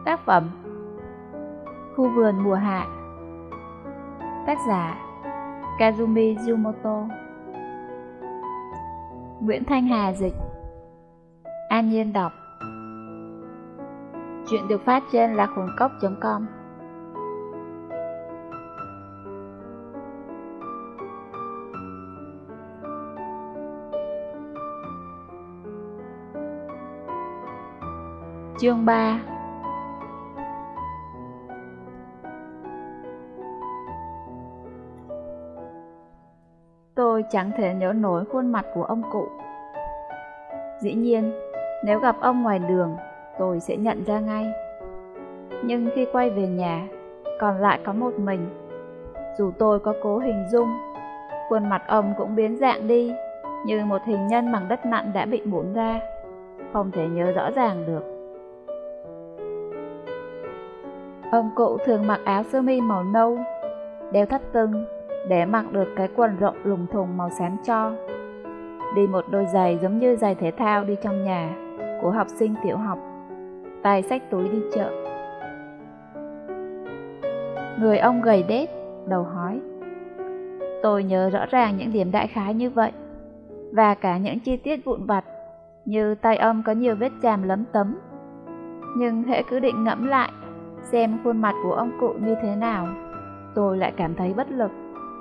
Tác phẩm Khu vườn mùa hạ. Tác giả Kazumi Yumoto. Nguyễn Thanh Hà dịch. An Nhiên đọc. Chuyện được phát trên lạchungcốc.com. Chương 3. Tôi chẳng thể nhớ nổi khuôn mặt của ông cụ. Dĩ nhiên, nếu gặp ông ngoài đường, tôi sẽ nhận ra ngay. Nhưng khi quay về nhà, còn lại có một mình. Dù tôi có cố hình dung, khuôn mặt ông cũng biến dạng đi, như một hình nhân bằng đất nặn đã bị bủn ra, không thể nhớ rõ ràng được. Ông cụ thường mặc áo sơ mi màu nâu, đeo thắt lưng để mặc được cái quần rộng lùng thùng màu xám tro, đi một đôi giày giống như giày thể thao đi trong nhà của học sinh tiểu học, tay xách túi đi chợ. Người ông gầy đét, đầu hói. Tôi nhớ rõ ràng những điểm đại khái như vậy, và cả những chi tiết vụn vặt như tay ông có nhiều vết chàm lấm tấm. Nhưng hễ cứ định ngẫm lại xem khuôn mặt của ông cụ như thế nào, tôi lại cảm thấy bất lực.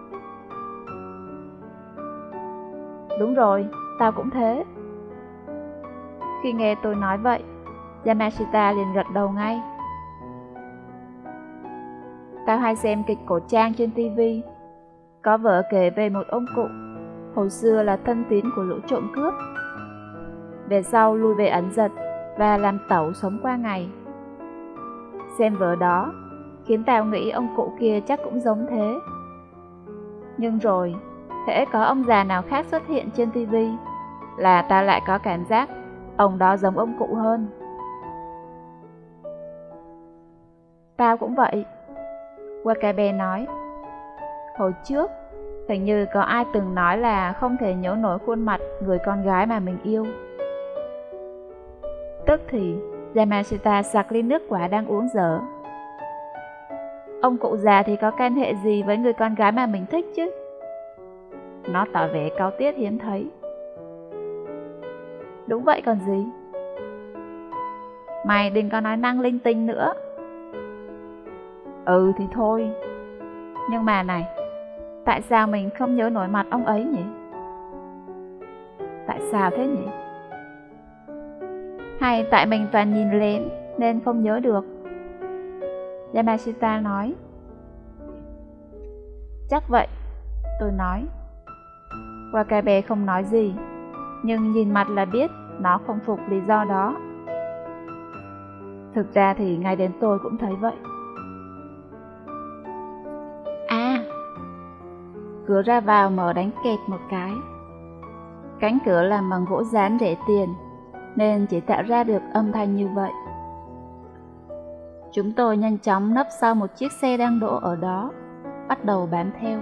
Đúng rồi, tao cũng thế. Khi nghe tôi nói vậy, Yamashita liền gật đầu ngay. Tao hay xem kịch cổ trang trên TV. Có vở kể về một ông cụ hồi xưa là thân tín của lũ trộm cướp, về sau lui về Ấn Dật và làm tẩu sống qua ngày. Xem vở đó khiến tao nghĩ ông cụ kia chắc cũng giống thế. Nhưng rồi, hễ có ông già nào khác xuất hiện trên TV là ta lại có cảm giác ông đó giống ông cụ hơn. Tao cũng vậy, Wakabe nói. Hồi trước, hình như có ai từng nói là không thể nhớ nổi khuôn mặt người con gái mà mình yêu. Tức thì Yamashita sặc ly nước quả đang uống dở. Ông cụ già thì có can hệ gì với người con gái mà mình thích chứ? Nó tỏ vẻ cáu tiết hiếm thấy. Đúng vậy còn gì. Mày đừng có nói năng linh tinh nữa. Ừ thì thôi. Nhưng mà này, tại sao mình không nhớ nổi mặt ông ấy nhỉ? Tại sao thế nhỉ? Hay tại mình toàn nhìn lén nên không nhớ được? Yamashita nói. Chắc vậy, tôi nói. Wakabe không nói gì, nhưng nhìn mặt là biết nó không phục lý do đó. Thực ra thì ngay đến tôi cũng thấy vậy. À, cửa ra vào mở đánh kẹt một cái. Cánh cửa làm bằng gỗ dán rẻ tiền, nên chỉ tạo ra được âm thanh như vậy. Chúng tôi nhanh chóng nấp sau một chiếc xe đang đỗ ở đó, bắt đầu bám theo.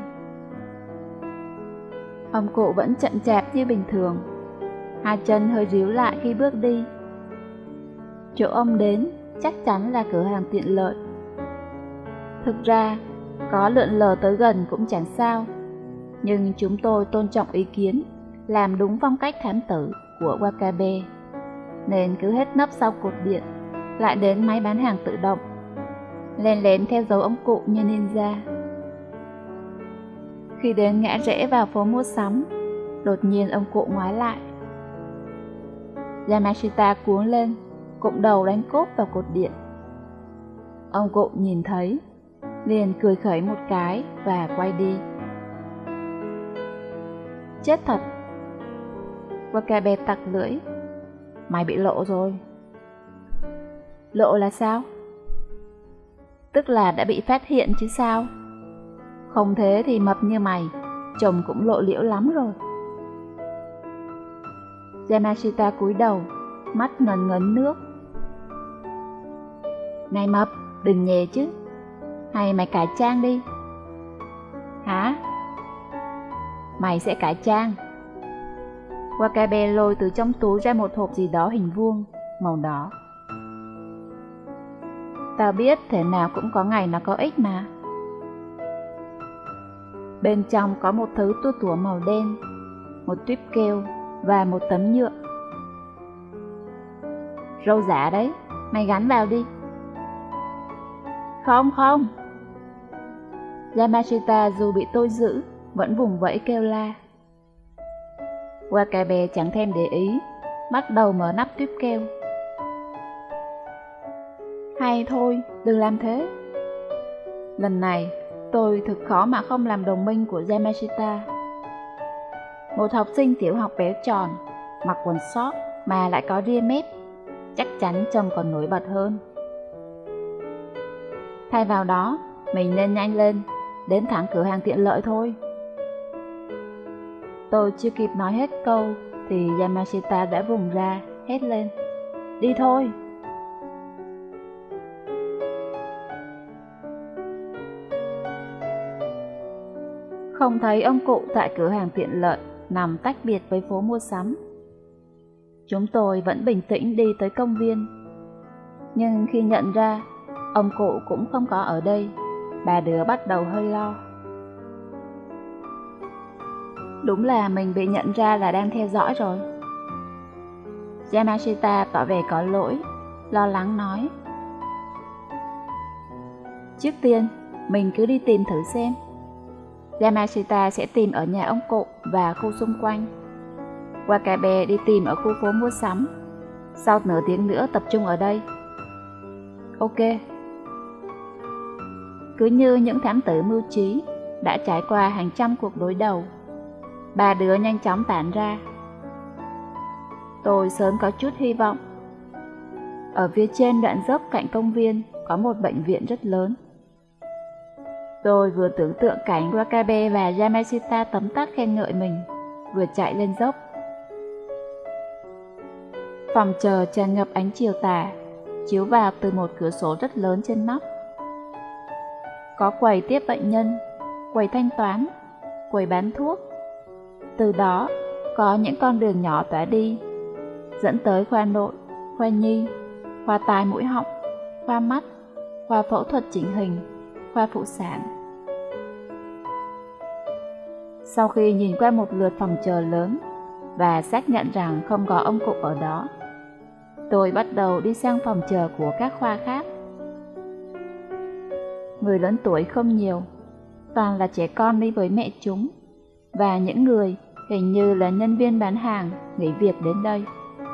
Ông cụ vẫn chậm chạp như bình thường, hai chân hơi ríu lại khi bước đi. Chỗ ông đến chắc chắn là cửa hàng tiện lợi. Thực ra, có lượn lờ tới gần cũng chẳng sao, nhưng chúng tôi tôn trọng ý kiến, làm đúng phong cách thám tử của Wakabe, nên cứ hết nấp sau cột điện, lại đến máy bán hàng tự động, len lén theo dấu ông cụ như ninja. Khi đến ngã rẽ vào phố mua sắm, đột nhiên ông cụ ngoái lại. Yamashita cuống lên, cụm đầu đánh cốp vào cột điện. Ông cụ nhìn thấy, liền cười khẩy một cái và quay đi. Chết thật! Wakabe tặc lưỡi. Mày bị lộ rồi. Lộ là sao? Tức là đã bị phát hiện chứ sao? Không thế thì mập như mày, chồng cũng lộ liễu lắm rồi. Yamashita cúi đầu, mắt ngấn ngấn nước. Này mập, đừng nhè chứ. Hay mày cải trang đi. Hả? Mày sẽ cải trang. Wakabe lôi từ trong túi ra một hộp gì đó hình vuông, màu đỏ. Tao biết thế nào cũng có ngày nó có ích mà. Bên trong có một thứ tua tủa màu đen, một tuyếp keo và một tấm nhựa. Râu giả đấy, mày gắn vào đi. Không không. Yamashita dù bị tôi giữ, vẫn vùng vẫy kêu la. Wakabe chẳng thèm để ý, bắt đầu mở nắp tuyếp keo. Hay thôi, đừng làm thế. Lần này, tôi thực khó mà không làm đồng minh của Yamashita. Một học sinh tiểu học béo tròn, mặc quần sót mà lại có ria mép, chắc chắn trông còn nổi bật hơn. Thay vào đó, mình nên nhanh lên, đến thẳng cửa hàng tiện lợi thôi. Tôi chưa kịp nói hết câu thì Yamashita đã vùng ra, hét lên. Đi thôi! Không thấy ông cụ tại cửa hàng tiện lợi nằm tách biệt với phố mua sắm. Chúng tôi vẫn bình tĩnh đi tới công viên. Nhưng khi nhận ra ông cụ cũng không có ở đây, ba đứa bắt đầu hơi lo. Đúng là mình bị nhận ra là đang theo dõi rồi. Yamashita tỏ vẻ có lỗi, lo lắng nói. Trước tiên, mình cứ đi tìm thử xem. Yamashita sẽ tìm ở nhà ông cụ và khu xung quanh. Wakabe đi tìm ở khu phố mua sắm. Sau nửa tiếng nữa tập trung ở đây. Ok. Cứ như những thám tử mưu trí đã trải qua hàng trăm cuộc đối đầu, ba đứa nhanh chóng tản ra. Tôi sớm có chút hy vọng. Ở phía trên đoạn dốc cạnh công viên có một bệnh viện rất lớn. Tôi vừa tưởng tượng cảnh Wakabe và Yamashita tấm tắc khen ngợi mình, vừa chạy lên dốc. Phòng chờ tràn ngập ánh chiều tà, chiếu vào từ một cửa sổ rất lớn trên nóc. Có quầy tiếp bệnh nhân, quầy thanh toán, quầy bán thuốc. Từ đó có những con đường nhỏ tỏa đi, dẫn tới khoa nội, khoa nhi, khoa tai mũi họng, khoa mắt, khoa phẫu thuật chỉnh hình, khoa phụ sản. Sau khi nhìn qua một lượt phòng chờ lớn và xác nhận rằng không có ông cụ ở đó, tôi bắt đầu đi sang phòng chờ của các khoa khác. Người lớn tuổi không nhiều, toàn là trẻ con đi với mẹ chúng, và những người hình như là nhân viên bán hàng nghỉ việc đến đây.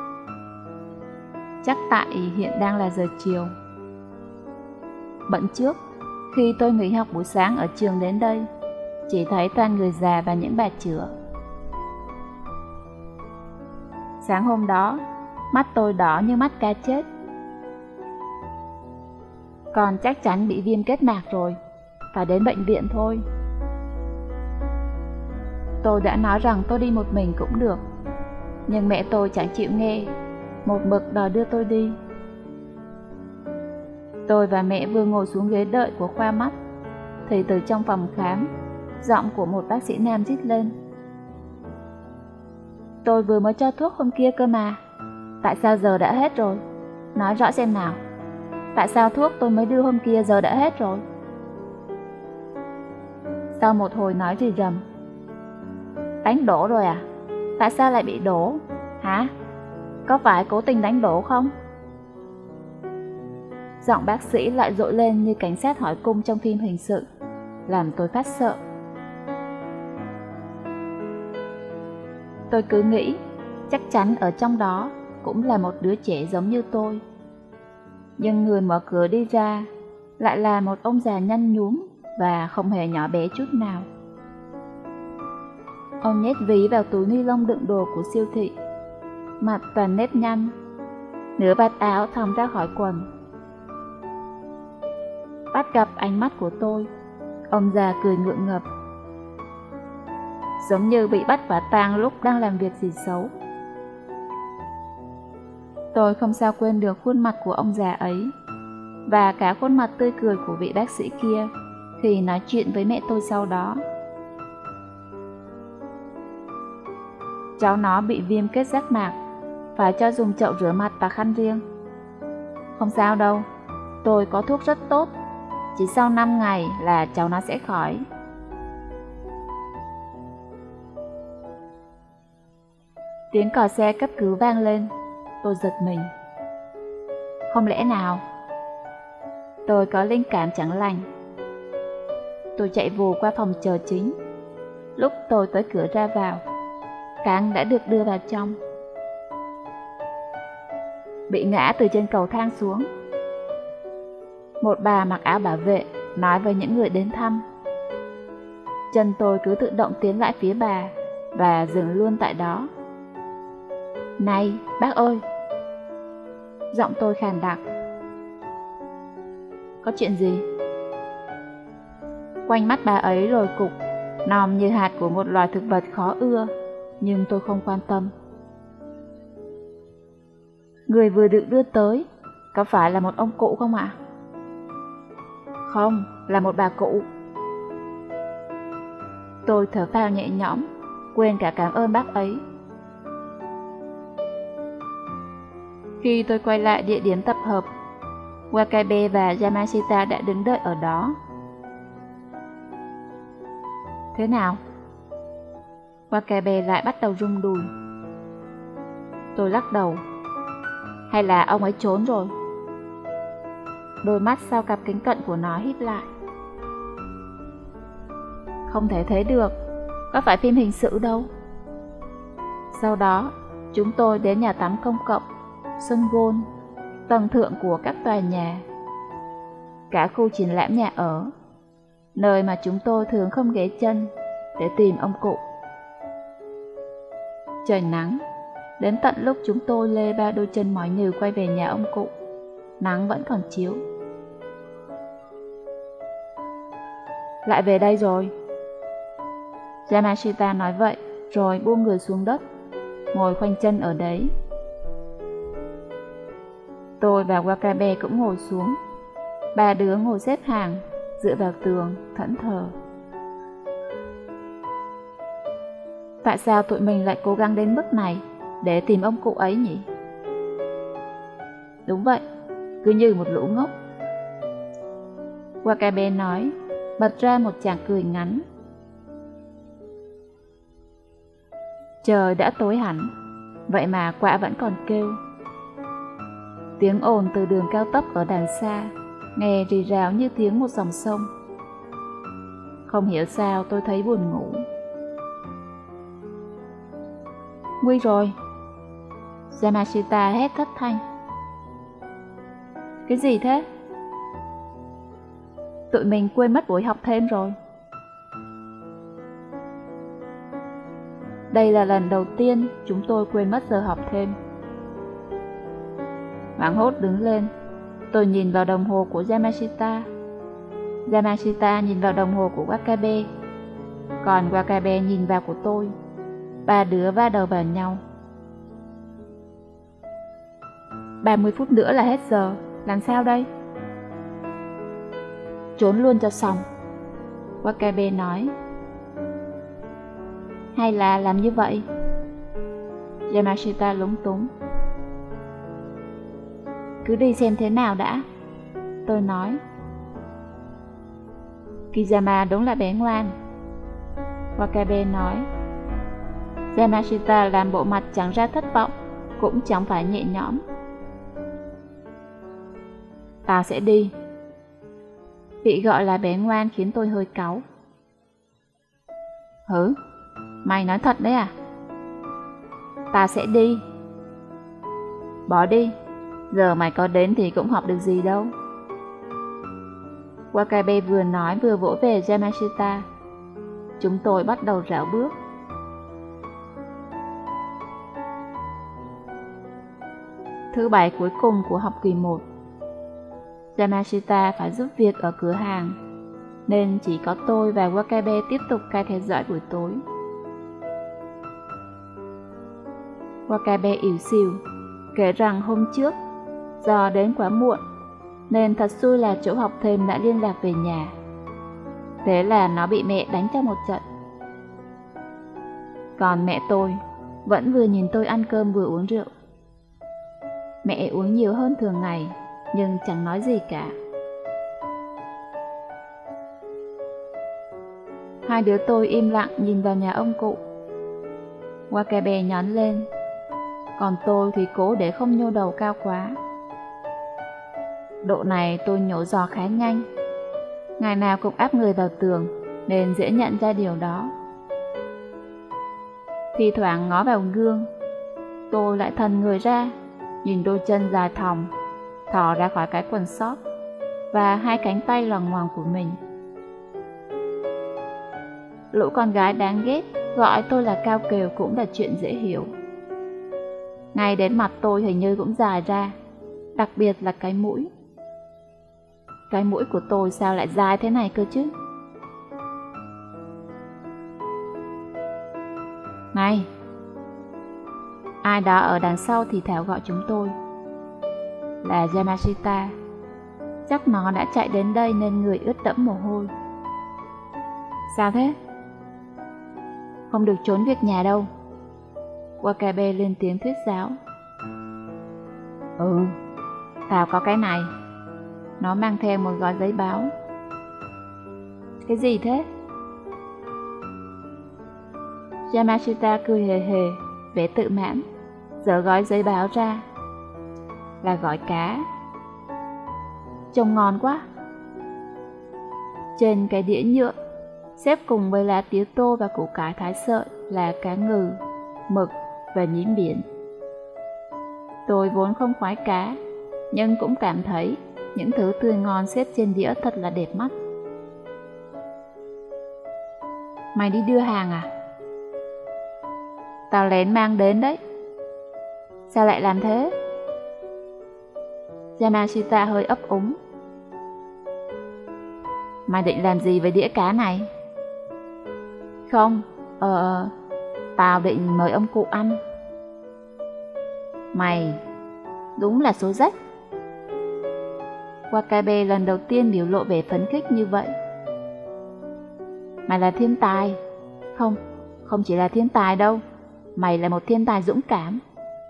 Chắc tại hiện đang là giờ chiều. Bận trước, khi tôi nghỉ học buổi sáng ở trường đến đây, chỉ thấy toàn người già và những bà chữa. Sáng hôm đó, mắt tôi đỏ như mắt cá chết. Con chắc chắn bị viêm kết mạc rồi, phải đến bệnh viện thôi. Tôi đã nói rằng tôi đi một mình cũng được, nhưng mẹ tôi chẳng chịu nghe, một mực đòi đưa tôi đi. Tôi và mẹ vừa ngồi xuống ghế đợi của khoa mắt, thì từ trong phòng khám, giọng của một bác sĩ nam rít lên. Tôi vừa mới cho thuốc hôm kia cơ mà, tại sao giờ đã hết rồi? Nói rõ xem nào, tại sao thuốc tôi mới đưa hôm kia giờ đã hết rồi? Sau một hồi nói rì rầm. Đánh đổ rồi à? Tại sao lại bị đổ? Hả? Có phải cố tình đánh đổ không? Giọng bác sĩ lại dội lên như cảnh sát hỏi cung trong phim hình sự, làm tôi phát sợ. Tôi cứ nghĩ chắc chắn ở trong đó cũng là một đứa trẻ giống như tôi. Nhưng người mở cửa đi ra lại là một ông già nhăn nhúm và không hề nhỏ bé chút nào. Ông nhét ví vào túi ni lông đựng đồ của siêu thị, mặt toàn nếp nhăn, nửa vạt áo thòng ra khỏi quần. Bắt gặp ánh mắt của tôi, ông già cười ngượng ngập, giống như bị bắt quả tang lúc đang làm việc gì xấu. Tôi không sao quên được khuôn mặt của ông già ấy, và cả khuôn mặt tươi cười của vị bác sĩ kia khi nói chuyện với mẹ tôi sau đó. Cháu nó bị viêm kết giác mạc, phải cho dùng chậu rửa mặt và khăn riêng. Không sao đâu, tôi có thuốc rất tốt, chỉ sau 5 ngày là cháu nó sẽ khỏi. Tiếng còi xe cấp cứu vang lên, tôi giật mình. Không lẽ nào? Tôi có linh cảm chẳng lành. Tôi chạy vù qua phòng chờ chính. Lúc tôi tới cửa ra vào, Cáng đã được đưa vào trong. Bị ngã từ trên cầu thang xuống. Một bà mặc áo bảo vệ nói với những người đến thăm. Chân tôi cứ tự động tiến lại phía bà và dừng luôn tại đó. Này, bác ơi! Giọng tôi khàn đặc. Có chuyện gì? Quanh mắt bà ấy lồi cục, nòm như hạt của một loài thực vật khó ưa, nhưng tôi không quan tâm. Người vừa được đưa tới, có phải là một ông cụ không ạ? Không, là một bà cụ. Tôi thở phào nhẹ nhõm, quên cả cảm ơn bác ấy. Khi tôi quay lại địa điểm tập hợp, Wakabe và Yamashita đã đứng đợi ở đó. Thế nào? Wakabe lại bắt đầu rung đùi. Tôi lắc đầu. Hay là ông ấy trốn rồi? Đôi mắt sau cặp kính cận của nó híp lại. Không thể thế được, có phải phim hình sự đâu. Sau đó, chúng tôi đến nhà tắm công cộng, sân golf, tầng thượng của các tòa nhà, cả khu triển lãm nhà ở, nơi mà chúng tôi thường không ghé chân để tìm ông cụ. Trời nắng, đến tận lúc chúng tôi lê ba đôi chân mỏi nhừ quay về nhà ông cụ, nắng vẫn còn chiếu. Lại về đây rồi. Yamashita nói vậy, rồi buông người xuống đất, ngồi khoanh chân ở đấy. Tôi và Wakabe cũng ngồi xuống. Ba đứa ngồi xếp hàng, dựa vào tường, thẫn thờ. Tại sao tụi mình lại cố gắng đến mức này để tìm ông cụ ấy nhỉ? Đúng vậy, cứ như một lũ ngốc. Wakabe nói, bật ra một tràng cười ngắn. Trời đã tối hẳn, vậy mà quạ vẫn còn kêu. Tiếng ồn từ đường cao tốc ở đằng xa nghe rì rào như tiếng một dòng sông. Không hiểu sao tôi thấy buồn ngủ. Nguy rồi! Yamashita hét thất thanh. Cái gì thế? Tụi mình quên mất buổi học thêm rồi. Đây là lần đầu tiên chúng tôi quên mất giờ học thêm. Hoảng hốt đứng lên, tôi nhìn vào đồng hồ của Yamashita. Yamashita nhìn vào đồng hồ của Wakabe, còn Wakabe nhìn vào của tôi. Ba đứa va đầu vào nhau. 30 phút nữa là hết giờ, làm sao đây? Trốn luôn cho xong, Wakabe nói. Hay là làm như vậy? Yamashita lúng túng. Cứ đi xem thế nào đã, tôi nói. Kizama đúng là bé ngoan, Wakabe nói. Yamashita làm bộ mặt chẳng ra thất vọng, cũng chẳng phải nhẹ nhõm. Tao sẽ đi. Bị gọi là bé ngoan khiến tôi hơi cáu. Hử? Mày nói thật đấy à? Tao sẽ đi. Bỏ đi, giờ mày có đến thì cũng học được gì đâu. Wakabe vừa nói vừa vỗ về Yamashita. Chúng tôi bắt đầu rảo bước. Thứ bảy cuối cùng của học kỳ 1. Yamashita phải giúp việc ở cửa hàng, nên chỉ có tôi và Wakabe tiếp tục cai theo dõi buổi tối. Wakabe ỉu xìu, kể rằng hôm trước, do đến quá muộn, nên thật xui là chỗ học thêm đã liên lạc về nhà. Thế là nó bị mẹ đánh cho một trận. Còn mẹ tôi vẫn vừa nhìn tôi ăn cơm vừa uống rượu. Mẹ uống nhiều hơn thường ngày, nhưng chẳng nói gì cả. Hai đứa tôi im lặng nhìn vào nhà ông cụ. Wakabe nhón lên, còn tôi thì cố để không nhô đầu cao quá. Độ này tôi nhổ giò khá nhanh, ngày nào cũng áp người vào tường nên dễ nhận ra điều đó. Thi thoảng ngó vào gương, tôi lại thần người ra, nhìn đôi chân dài thòng thò ra khỏi cái quần sót và hai cánh tay loằng ngoằng của mình. Lũ con gái đáng ghét gọi tôi là cao kèo cũng là chuyện dễ hiểu. Ngay đến mặt tôi hình như cũng dài ra, đặc biệt là cái mũi. Cái mũi của tôi sao lại dài thế này cơ chứ? Này! Ai đó ở đằng sau thì thào gọi chúng tôi. Là Yamashita. Chắc nó đã chạy đến đây nên người ướt đẫm mồ hôi. Sao thế? Không được trốn việc nhà đâu. Wakabe lên tiếng thuyết giáo. Tao có cái này. Nó mang theo một gói giấy báo. Cái gì thế? Yamashita cười hề hề, vẻ tự mãn, giở gói giấy báo ra. Là gói cá. Trông ngon quá. Trên cái đĩa nhựa, xếp cùng với lá tía tô và củ cải thái sợi là cá ngừ, mực và nhím biển. Tôi vốn không khoái cá, nhưng cũng cảm thấy những thứ tươi ngon xếp trên đĩa thật là đẹp mắt. Mày đi đưa hàng à? Tao lén mang đến đấy. Sao lại làm thế? Yamashita hơi ấp úng. Mày định làm gì với đĩa cá này? Không, tao định mời ông cụ ăn. Mày, đúng là số rách. Wakabe lần đầu tiên biểu lộ vẻ phấn khích như vậy. Mày là thiên tài. Không chỉ là thiên tài đâu. Mày là một thiên tài dũng cảm.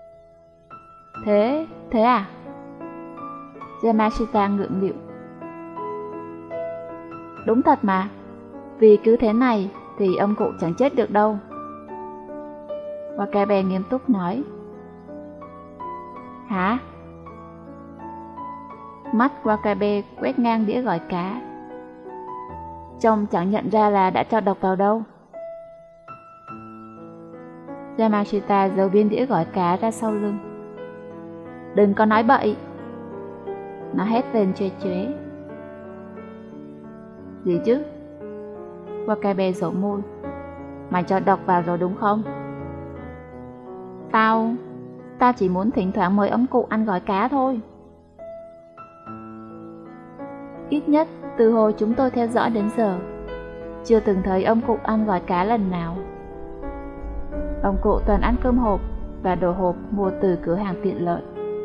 Thế à? Yamashita ngượng nghịu. Đúng thật mà. Vì cứ thế này thì ông cụ chẳng chết được đâu. Wakabe nghiêm túc nói. Hả? Mắt Wakabe quét ngang đĩa gỏi cá. Trông chẳng nhận ra là đã cho độc vào đâu. Yamashita giấu viên đĩa gỏi cá ra sau lưng. Đừng có nói bậy. Nó hét lên choe choé. Gì chứ? Wakabe rổ môi. Mày cho độc vào rồi đúng không? Tao chỉ muốn thỉnh thoảng mời ông cụ ăn gỏi cá thôi. Ít nhất từ hồi chúng tôi theo dõi đến giờ, chưa từng thấy ông cụ ăn gỏi cá lần nào. Ông cụ toàn ăn cơm hộp và đồ hộp mua từ cửa hàng tiện lợi.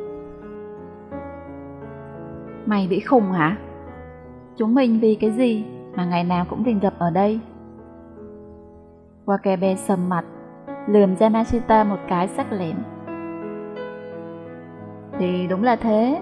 Mày bị khùng hả? Chúng mình vì cái gì mà ngày nào cũng rình rập ở đây? Wakabe sầm mặt, lườm Yamashita một cái sắc lẻm. Thì đúng là thế.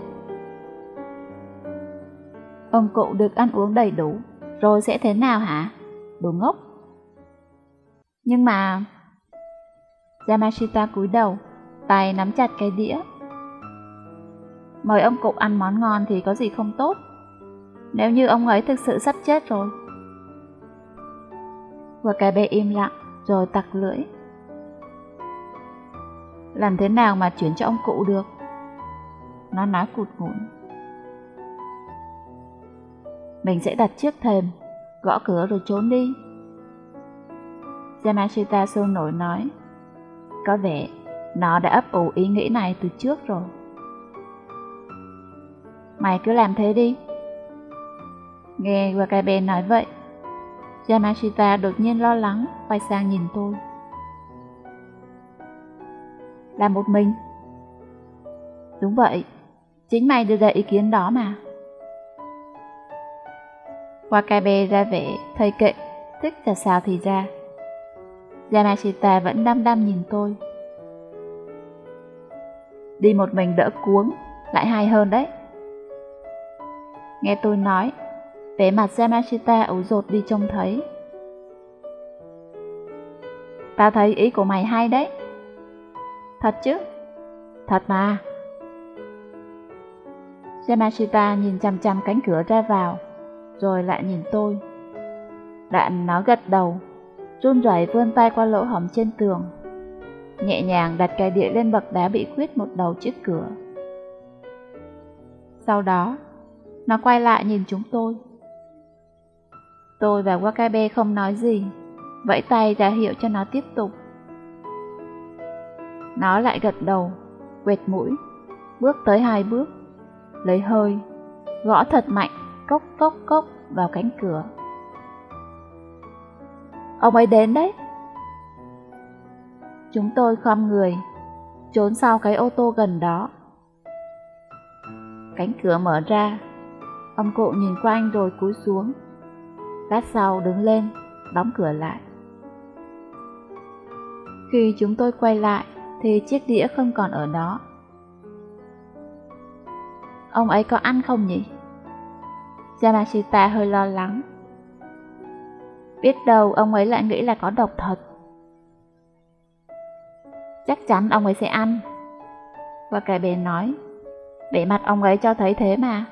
Ông cụ được ăn uống đầy đủ, rồi sẽ thế nào hả? Đồ ngốc. Nhưng mà... Yamashita cúi đầu, tay nắm chặt cái đĩa. Mời ông cụ ăn món ngon thì có gì không tốt, nếu như ông ấy thực sự sắp chết rồi. Wakabe im lặng, rồi tặc lưỡi. Làm thế nào mà chuyển cho ông cụ được? Nó nói cụt ngủn. Mình sẽ đặt chiếc thềm, gõ cửa rồi trốn đi. Yamashita sôi nổi nói. Có vẻ nó đã ấp ủ ý nghĩ này từ trước rồi. Mày cứ làm thế đi. Nghe Wakabe nói vậy, Yamashita đột nhiên lo lắng quay sang nhìn tôi. Làm một mình? Đúng vậy, chính mày đưa ra ý kiến đó mà. Wakabe ra vẻ thầy kệ, thích là sao thì ra. Yamashita vẫn đăm đăm nhìn tôi. Đi một mình đỡ cuống, lại hay hơn đấy. Nghe tôi nói, vẻ mặt Yamashita ủ rột đi trông thấy. Tao thấy ý của mày hay đấy. Thật chứ? Thật mà. Yamashita nhìn chằm chằm cánh cửa ra vào, rồi lại nhìn tôi. Đoạn nó gật đầu, run rẩy vươn tay qua lỗ hổng trên tường, nhẹ nhàng đặt cái đĩa lên bậc đá bị khuyết một đầu trước cửa. Sau đó, nó quay lại nhìn chúng tôi. Tôi và Wakabe không nói gì, vẫy tay ra hiệu cho nó tiếp tục. Nó lại gật đầu, quệt mũi, bước tới 2 bước, lấy hơi, gõ thật mạnh, cốc cốc cốc vào cánh cửa. Ông ấy đến đấy. Chúng tôi khom người, trốn sau cái ô tô gần đó. Cánh cửa mở ra, ông cụ nhìn qua anh rồi cúi xuống. Lát sau đứng lên, đóng cửa lại. Khi chúng tôi quay lại thì chiếc đĩa không còn ở đó. Ông ấy có ăn không nhỉ? Yamashita hơi lo lắng. Biết đâu ông ấy lại nghĩ là có độc thật. Chắc chắn ông ấy sẽ ăn. Wakabe nói, vẻ mặt ông ấy cho thấy thế mà.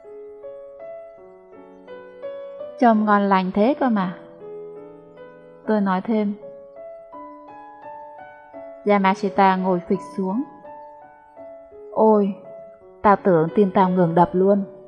Trông ngon lành thế cơ mà. Tôi nói thêm. Yamashita ngồi phịch xuống. Ôi, tao tưởng tim tao ngừng đập luôn.